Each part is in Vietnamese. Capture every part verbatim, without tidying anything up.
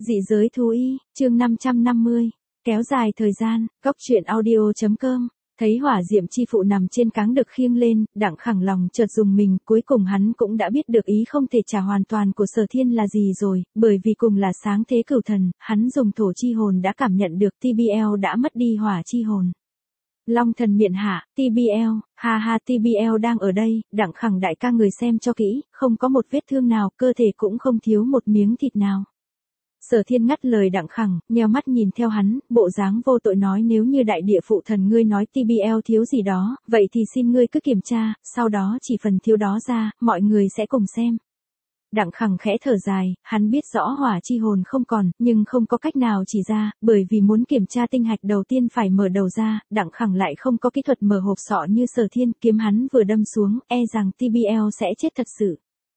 Dị giới thú y, chương năm trăm năm mươi. Kéo dài thời gian, góc truyện audio.com. Thấy hỏa diệm chi phụ nằm trên cáng được khiêng lên, Đặng Khẳng lòng chợt dùng mình, cuối cùng hắn cũng đã biết được ý không thể trả hoàn toàn của Sở Thiên là gì rồi, bởi vì cùng là sáng thế cửu thần, hắn dùng thổ chi hồn đã cảm nhận được tê bê lờ đã mất đi hỏa chi hồn. Long thần miện hạ, tê bê lờ, ha ha tê bê lờ đang ở đây, Đặng Khẳng đại ca người xem cho kỹ, không có một vết thương nào, cơ thể cũng không thiếu một miếng thịt nào. Sở Thiên ngắt lời Đặng Khẳng, nheo mắt nhìn theo hắn, bộ dáng vô tội nói nếu như đại địa phụ thần ngươi nói tê bê lờ thiếu gì đó, vậy thì xin ngươi cứ kiểm tra, sau đó chỉ phần thiếu đó ra, mọi người sẽ cùng xem. Đặng Khẳng khẽ thở dài, hắn biết rõ hỏa chi hồn không còn, nhưng không có cách nào chỉ ra, bởi vì muốn kiểm tra tinh hạch đầu tiên phải mở đầu ra, Đặng Khẳng lại không có kỹ thuật mở hộp sọ như Sở Thiên, kiếm hắn vừa đâm xuống, e rằng tê bê lờ sẽ chết thật sự.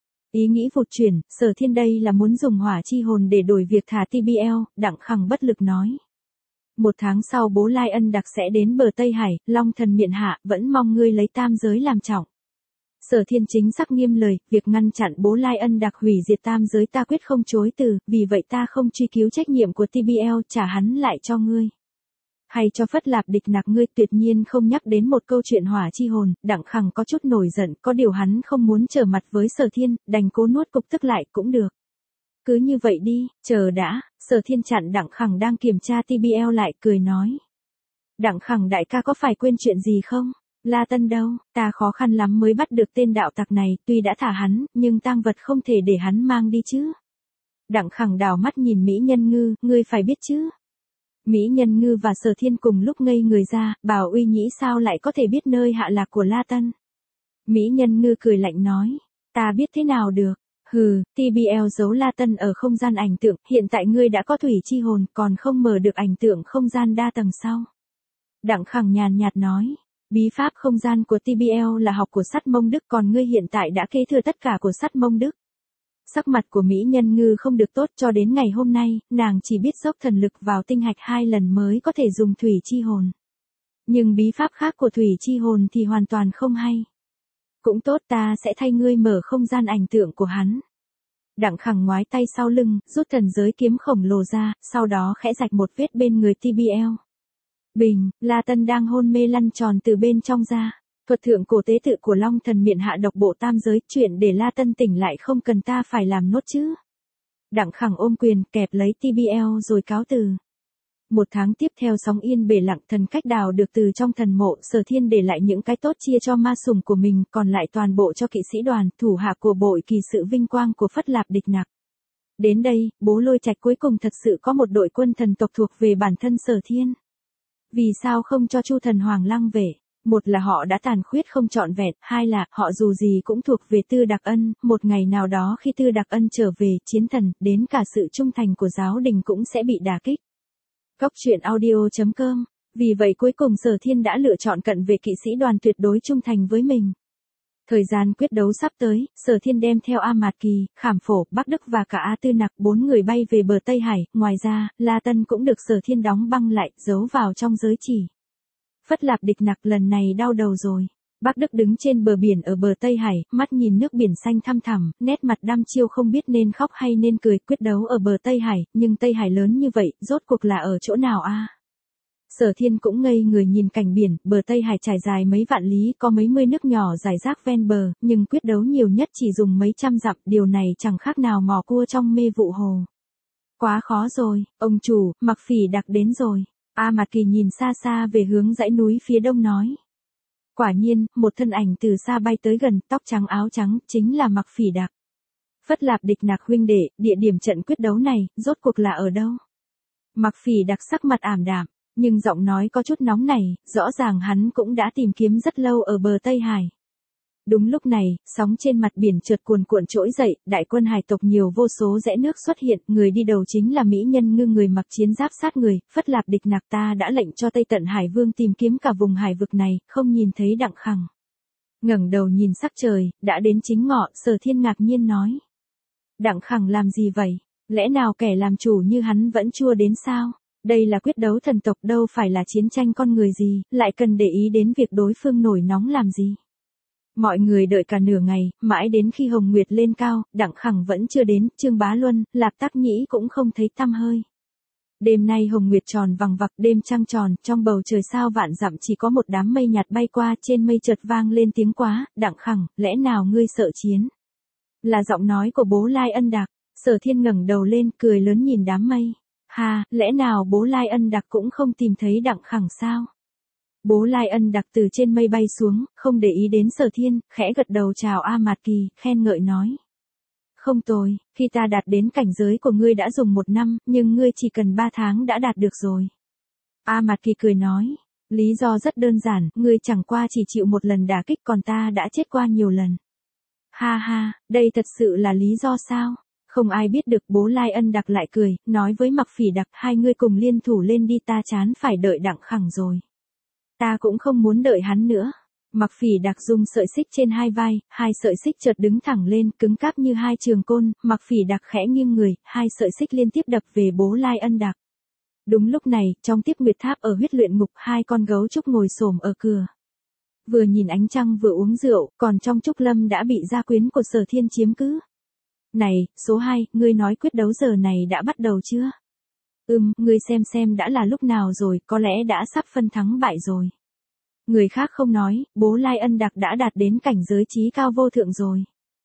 Ý nghĩ vụt chuyển, Sở Thiên đây là muốn dùng hỏa chi hồn để đổi việc thả tê bê lờ, Đặng Khẳng bất lực nói. Một tháng sau bố Lai Ân Đặc sẽ đến bờ Tây Hải, Long thần miện hạ, vẫn mong ngươi lấy tam giới làm trọng. Sở Thiên chính xác nghiêm lời, việc ngăn chặn bố Lai Ân Đặc hủy diệt tam giới ta quyết không chối từ, vì vậy ta không truy cứu trách nhiệm của tê bê lờ, trả hắn lại cho ngươi. Hay cho Phất Lạp Địch Nặc ngươi tuyệt nhiên không nhắc đến một câu chuyện hỏa chi hồn, Đặng Khẳng có chút nổi giận, có điều hắn không muốn trở mặt với Sở Thiên, đành cố nuốt cục tức lại cũng được. Cứ như vậy đi, chờ đã, Sở Thiên chặn Đặng Khẳng đang kiểm tra tê bê lờ lại, cười nói. Đặng Khẳng đại ca có phải quên chuyện gì không? La Tân đâu, ta khó khăn lắm mới bắt được tên đạo tặc này, tuy đã thả hắn, nhưng tang vật không thể để hắn mang đi chứ. Đặng Khẳng đảo mắt nhìn Mỹ Nhân Ngư, ngươi phải biết chứ. Mỹ Nhân Ngư và Sở Thiên cùng lúc ngây người ra, Bảo Uy Nhĩ sao lại có thể biết nơi hạ lạc của La Tân. Mỹ Nhân Ngư cười lạnh nói, ta biết thế nào được, hừ, tê bê lờ giấu La Tân ở không gian ảnh tượng, hiện tại ngươi đã có thủy chi hồn, còn không mở được ảnh tượng không gian đa tầng sau. Đặng Khẳng nhàn nhạt nói, bí pháp không gian của tê bê lờ là học của Sắt Mông Đức, còn ngươi hiện tại đã kế thừa tất cả của Sắt Mông Đức. Sắc mặt của Mỹ Nhân Ngư không được tốt, cho đến ngày hôm nay, nàng chỉ biết dốc thần lực vào tinh hạch hai lần mới có thể dùng thủy chi hồn. Nhưng bí pháp khác của thủy chi hồn thì hoàn toàn không hay. Cũng tốt, ta sẽ thay ngươi mở không gian ảnh tượng của hắn. Đặng Khẳng ngoái tay sau lưng, rút thần giới kiếm khổng lồ ra, sau đó khẽ rạch một vết bên người tê bê lờ. Bình, La Tân đang hôn mê lăn tròn từ bên trong ra. Thuật thượng cổ tế tự của Long thần miện hạ độc bộ tam giới, chuyện để La Tân tỉnh lại không cần ta phải làm nốt chứ. Đặng Khẳng ôm quyền, kẹp lấy tê bê lờ rồi cáo từ. Một tháng tiếp theo sóng yên bể lặng, thần cách đào được từ trong thần mộ, Sở Thiên để lại những cái tốt chia cho ma sủng của mình, còn lại toàn bộ cho kỵ sĩ đoàn, thủ hạ của bội kỳ sự vinh quang của Phất Lạp Địch Nặc. Đến đây, bố Lôi Trạch cuối cùng thật sự có một đội quân thần tộc thuộc về bản thân Sở Thiên. Vì sao không cho Chu Thần Hoàng Lăng về? Một là họ đã tàn khuyết không trọn vẹn, hai là họ dù gì cũng thuộc về Tư Đặc Ân, một ngày nào đó khi Tư Đặc Ân trở về, chiến thần, đến cả sự trung thành của giáo đình cũng sẽ bị đả kích. Góc truyện audio.com. Vì vậy cuối cùng Sở Thiên đã lựa chọn cận vệ kỵ sĩ đoàn tuyệt đối trung thành với mình. Thời gian quyết đấu sắp tới, Sở Thiên đem theo A Mạt Kỳ, Khảm Phổ, Bắc Đức và cả A Tư Nặc, bốn người bay về bờ Tây Hải, ngoài ra, La Tân cũng được Sở Thiên đóng băng lại, giấu vào trong giới chỉ. Phất Lạp Địch Nặc lần này đau đầu rồi. Bắc Đức đứng trên bờ biển ở bờ Tây Hải, mắt nhìn nước biển xanh thăm thẳm, nét mặt đăm chiêu không biết nên khóc hay nên cười, quyết đấu ở bờ Tây Hải, nhưng Tây Hải lớn như vậy, rốt cuộc là ở chỗ nào a? Sở Thiên cũng ngây người nhìn cảnh biển, bờ Tây Hải trải dài mấy vạn lý, có mấy mươi nước nhỏ rải rác ven bờ, nhưng quyết đấu nhiều nhất chỉ dùng mấy trăm dặm, điều này chẳng khác nào mò cua trong mê vụ hồ. Quá khó rồi, ông chủ, Mặc Phỉ Đặc đến rồi. A Mạt Kỳ nhìn xa xa về hướng dãy núi phía đông nói. Quả nhiên, một thân ảnh từ xa bay tới gần, tóc trắng áo trắng, chính là Mặc Phỉ Đặc. Phất Lạp Địch Nặc huynh đệ, địa điểm trận quyết đấu này, rốt cuộc là ở đâu? Mặc Phỉ Đặc sắc mặt ảm đạm, nhưng giọng nói có chút nóng nảy, rõ ràng hắn cũng đã tìm kiếm rất lâu ở bờ Tây Hải. Đúng lúc này, sóng trên mặt biển chợt cuồn cuộn trỗi dậy, đại quân hải tộc nhiều vô số rẽ nước xuất hiện, người đi đầu chính là Mỹ Nhân Ngư, người mặc chiến giáp sát người. Phất Lạp Địch Nặc ta đã lệnh cho Tây Tận Hải Vương tìm kiếm cả vùng hải vực này, không nhìn thấy Đặng Khẳng. Ngẩng đầu nhìn sắc trời, đã đến chính ngọ, Sở Thiên ngạc nhiên nói. Đặng Khẳng làm gì vậy? Lẽ nào kẻ làm chủ như hắn vẫn chưa đến sao? Đây là quyết đấu thần tộc đâu phải là chiến tranh con người gì, lại cần để ý đến việc đối phương nổi nóng làm gì? Mọi người đợi cả nửa ngày, mãi đến khi Hồng Nguyệt lên cao, Đặng Khẳng vẫn chưa đến, Trương Bá Luân, Lạp Tắc Nhĩ cũng không thấy tăm hơi. Đêm nay Hồng Nguyệt tròn vằng vặc, đêm trăng tròn, trong bầu trời sao vạn dặm chỉ có một đám mây nhạt bay qua, trên mây chợt vang lên tiếng quá, Đặng Khẳng, lẽ nào ngươi sợ chiến? Là giọng nói của bố Lai Ân Đạc. Sở Thiên ngẩng đầu lên, cười lớn nhìn đám mây. Ha, lẽ nào bố Lai Ân Đạc cũng không tìm thấy Đặng Khẳng sao? Bố Lai Ân Đạc từ trên mây bay xuống, không để ý đến Sở Thiên, khẽ gật đầu chào A Mạt Kỳ, khen ngợi nói. Không tồi, khi ta đạt đến cảnh giới của ngươi đã dùng một năm, nhưng ngươi chỉ cần ba tháng đã đạt được rồi. A Mạt Kỳ cười nói, lý do rất đơn giản, ngươi chẳng qua chỉ chịu một lần đả kích còn ta đã chết qua nhiều lần. Ha ha, đây thật sự là lý do sao? Không ai biết được. Bố Lai Ân Đạc lại cười, nói với Mặc Phỉ Đạc, hai ngươi cùng liên thủ lên đi, ta chán phải đợi Đặng Khẳng rồi. Ta cũng không muốn đợi hắn nữa. Mặc Phỉ Đạc dùng sợi xích trên hai vai, hai sợi xích chợt đứng thẳng lên, cứng cáp như hai trường côn, Mặc Phỉ Đạc khẽ nghiêng người, hai sợi xích liên tiếp đập về bố Lai Ân Đạc. Đúng lúc này, trong Tiếp Nguyệt Tháp ở huyết luyện ngục, hai con gấu trúc ngồi xổm ở cửa. Vừa nhìn ánh trăng vừa uống rượu, còn trong Trúc Lâm đã bị gia quyến của Sở Thiên chiếm cứ. Này, số hai, ngươi nói quyết đấu giờ này đã bắt đầu chưa? Ừm, ngươi xem xem đã là lúc nào rồi, có lẽ đã sắp phân thắng bại rồi. Người khác không nói, bố Lai Ân Đạc đã đạt đến cảnh giới trí cao vô thượng rồi.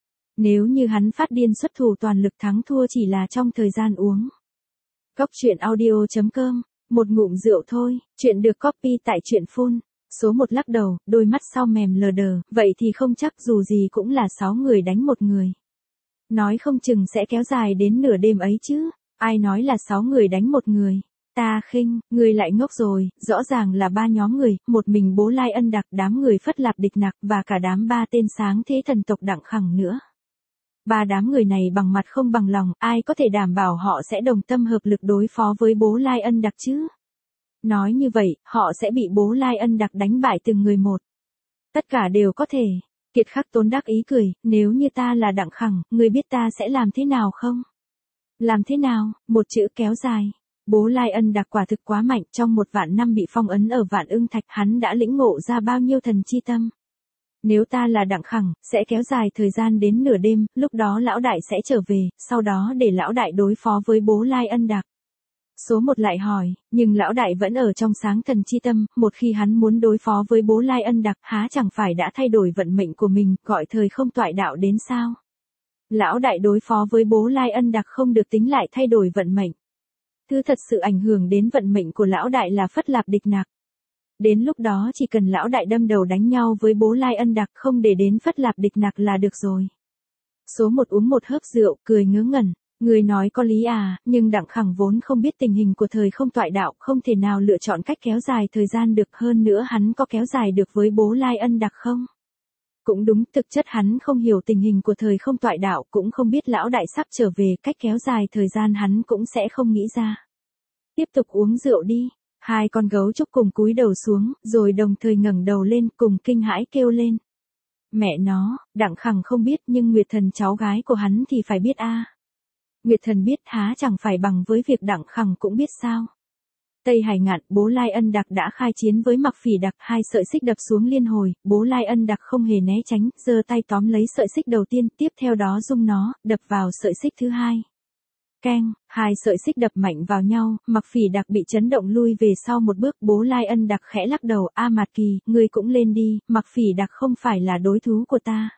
Nếu như hắn phát điên xuất thủ toàn lực thắng thua chỉ là trong thời gian uống. Cóc truyện audio chấm com, một ngụm rượu thôi, chuyện được copy tại truyện phun. Số một lắc đầu, đôi mắt sau mềm lờ đờ, vậy thì không chắc, dù gì cũng là sáu người đánh một người. Nói không chừng sẽ kéo dài đến nửa đêm ấy chứ, ai nói là sáu người đánh một người. Ta khinh, người lại ngốc rồi, rõ ràng là ba nhóm người, một mình bố Lai Ân Đạc, đám người Phất Lạp Địch Nặc và cả đám ba tên sáng thế thần tộc Đặng Khẳng nữa. Ba đám người này bằng mặt không bằng lòng, ai có thể đảm bảo họ sẽ đồng tâm hợp lực đối phó với bố Lai Ân Đạc chứ? Nói như vậy, họ sẽ bị bố Lai Ân Đạc đánh bại từng người một. Tất cả đều có thể. Kiệt Khắc Tốn đắc ý cười, nếu như ta là Đặng Khẳng, ngươi biết ta sẽ làm thế nào không? Làm thế nào? Một chữ kéo dài. Bố Lai Ân Đạc quả thực quá mạnh, trong một vạn năm bị phong ấn ở Vạn Ưng Thạch, hắn đã lĩnh ngộ ra bao nhiêu thần chi tâm. Nếu ta là Đặng Khẳng, sẽ kéo dài thời gian đến nửa đêm, lúc đó lão đại sẽ trở về, sau đó để lão đại đối phó với bố Lai Ân Đạc. Số một lại hỏi, nhưng lão đại vẫn ở trong sáng thần chi tâm, một khi hắn muốn đối phó với bố Lai Ân Đạc, há chẳng phải đã thay đổi vận mệnh của mình, gọi thời không toại đạo đến sao? Lão đại đối phó với bố Lai Ân Đạc không được tính lại thay đổi vận mệnh. Thứ thật sự ảnh hưởng đến vận mệnh của lão đại là Phất Lạp Địch Nặc. Đến lúc đó chỉ cần lão đại đâm đầu đánh nhau với bố Lai Ân Đạc, không để đến Phất Lạp Địch Nặc là được rồi. Số một uống một hớp rượu, cười ngớ ngẩn. Người nói có lý à, nhưng Đặng Khẳng vốn không biết tình hình của thời không toại đạo, không thể nào lựa chọn cách kéo dài thời gian được, hơn nữa hắn có kéo dài được với bố Lai Ân Đạc không? Cũng đúng, thực chất hắn không hiểu tình hình của thời không toại đạo, cũng không biết lão đại sắp trở về, cách kéo dài thời gian hắn cũng sẽ không nghĩ ra. Tiếp tục uống rượu đi. Hai con gấu trúc cùng cúi đầu xuống, rồi đồng thời ngẩng đầu lên, cùng kinh hãi kêu lên. Mẹ nó, Đặng Khẳng không biết, nhưng Nguyệt Thần cháu gái của hắn thì phải biết a. Nguyệt Thần biết há chẳng phải bằng với việc Đặng Khẳng cũng biết sao. Tây Hải Ngạn, bố Lai Ân Đạc đã khai chiến với Mặc Phỉ Đạc, hai sợi xích đập xuống liên hồi, bố Lai Ân Đạc không hề né tránh, giơ tay tóm lấy sợi xích đầu tiên, tiếp theo đó dung nó, đập vào sợi xích thứ hai. Keng, hai sợi xích đập mạnh vào nhau, Mặc Phỉ Đạc bị chấn động lui về sau một bước, bố Lai Ân Đạc khẽ lắc đầu, A Mạt Kỳ, ngươi cũng lên đi, Mặc Phỉ Đạc không phải là đối thủ của ta.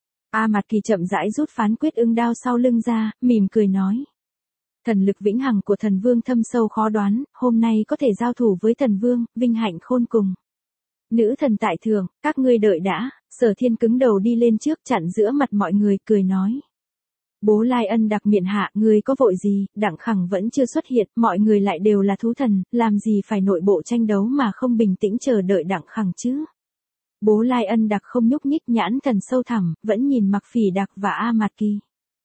A Mạt Kỳ chậm rãi rút phán quyết ưng đao sau lưng ra, mỉm cười nói. Thần lực vĩnh hằng của thần vương thâm sâu khó đoán, hôm nay có thể giao thủ với thần vương, vinh hạnh khôn cùng. Nữ thần tại thượng, các ngươi đợi đã. Sở Thiên cứng đầu đi lên trước chặn giữa mặt mọi người, cười nói. Bố Lai Ân Đạc miệng hạ, ngươi có vội gì, Đặng Khẳng vẫn chưa xuất hiện, mọi người lại đều là thú thần, làm gì phải nội bộ tranh đấu mà không bình tĩnh chờ đợi Đặng Khẳng chứ. Bố Lai Ân Đạc không nhúc nhích, nhãn thần sâu thẳm, vẫn nhìn Mặc Phỉ Đạc và A Mạt Kỳ.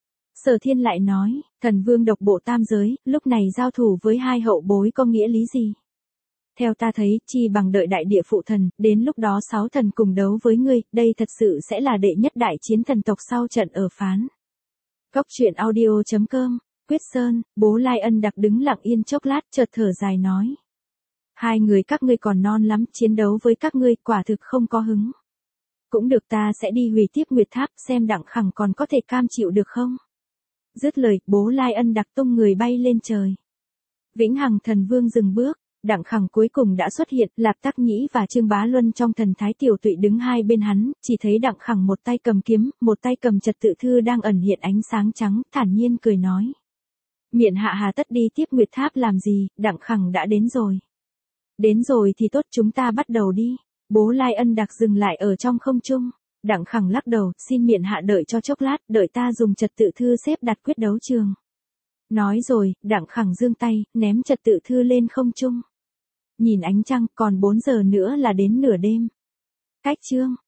Sở Thiên lại nói, thần vương độc bộ tam giới, lúc này giao thủ với hai hậu bối có nghĩa lý gì? Theo ta thấy, chi bằng đợi đại địa phụ thần, đến lúc đó sáu thần cùng đấu với ngươi, đây thật sự sẽ là đệ nhất đại chiến thần tộc sau trận ở phán. Cóc truyện audio chấm com, Quyết Sơn, bố Lai Ân Đạc đứng lặng yên chốc lát, chợt thở dài nói. Hai người các ngươi còn non lắm, chiến đấu với các ngươi quả thực không có hứng. Cũng được, ta sẽ đi hủy tiếp Nguyệt Tháp, xem Đặng Khẳng còn có thể cam chịu được không. Dứt lời, Bố Lai Ân đặc tung người bay lên trời. Vĩnh Hằng Thần Vương dừng bước, Đặng Khẳng cuối cùng đã xuất hiện, Lạp Tắc Nhĩ và Trương Bá Luân trong thần thái tiểu tụy đứng hai bên hắn, chỉ thấy Đặng Khẳng một tay cầm kiếm, một tay cầm trật tự thư đang ẩn hiện ánh sáng trắng, thản nhiên cười nói. Miện hạ hà tất đi tiếp Nguyệt Tháp làm gì, Đặng Khẳng đã đến rồi. Đến rồi thì tốt, chúng ta bắt đầu đi. Bố Lai Ân đặc dừng lại ở trong không trung. Đặng Khẳng lắc đầu, xin miện hạ đợi cho chốc lát, đợi ta dùng trật tự thư xếp đặt quyết đấu trường. Nói rồi, Đặng Khẳng giương tay, ném trật tự thư lên không trung. Nhìn ánh trăng, còn bốn giờ nữa là đến nửa đêm. Cách chương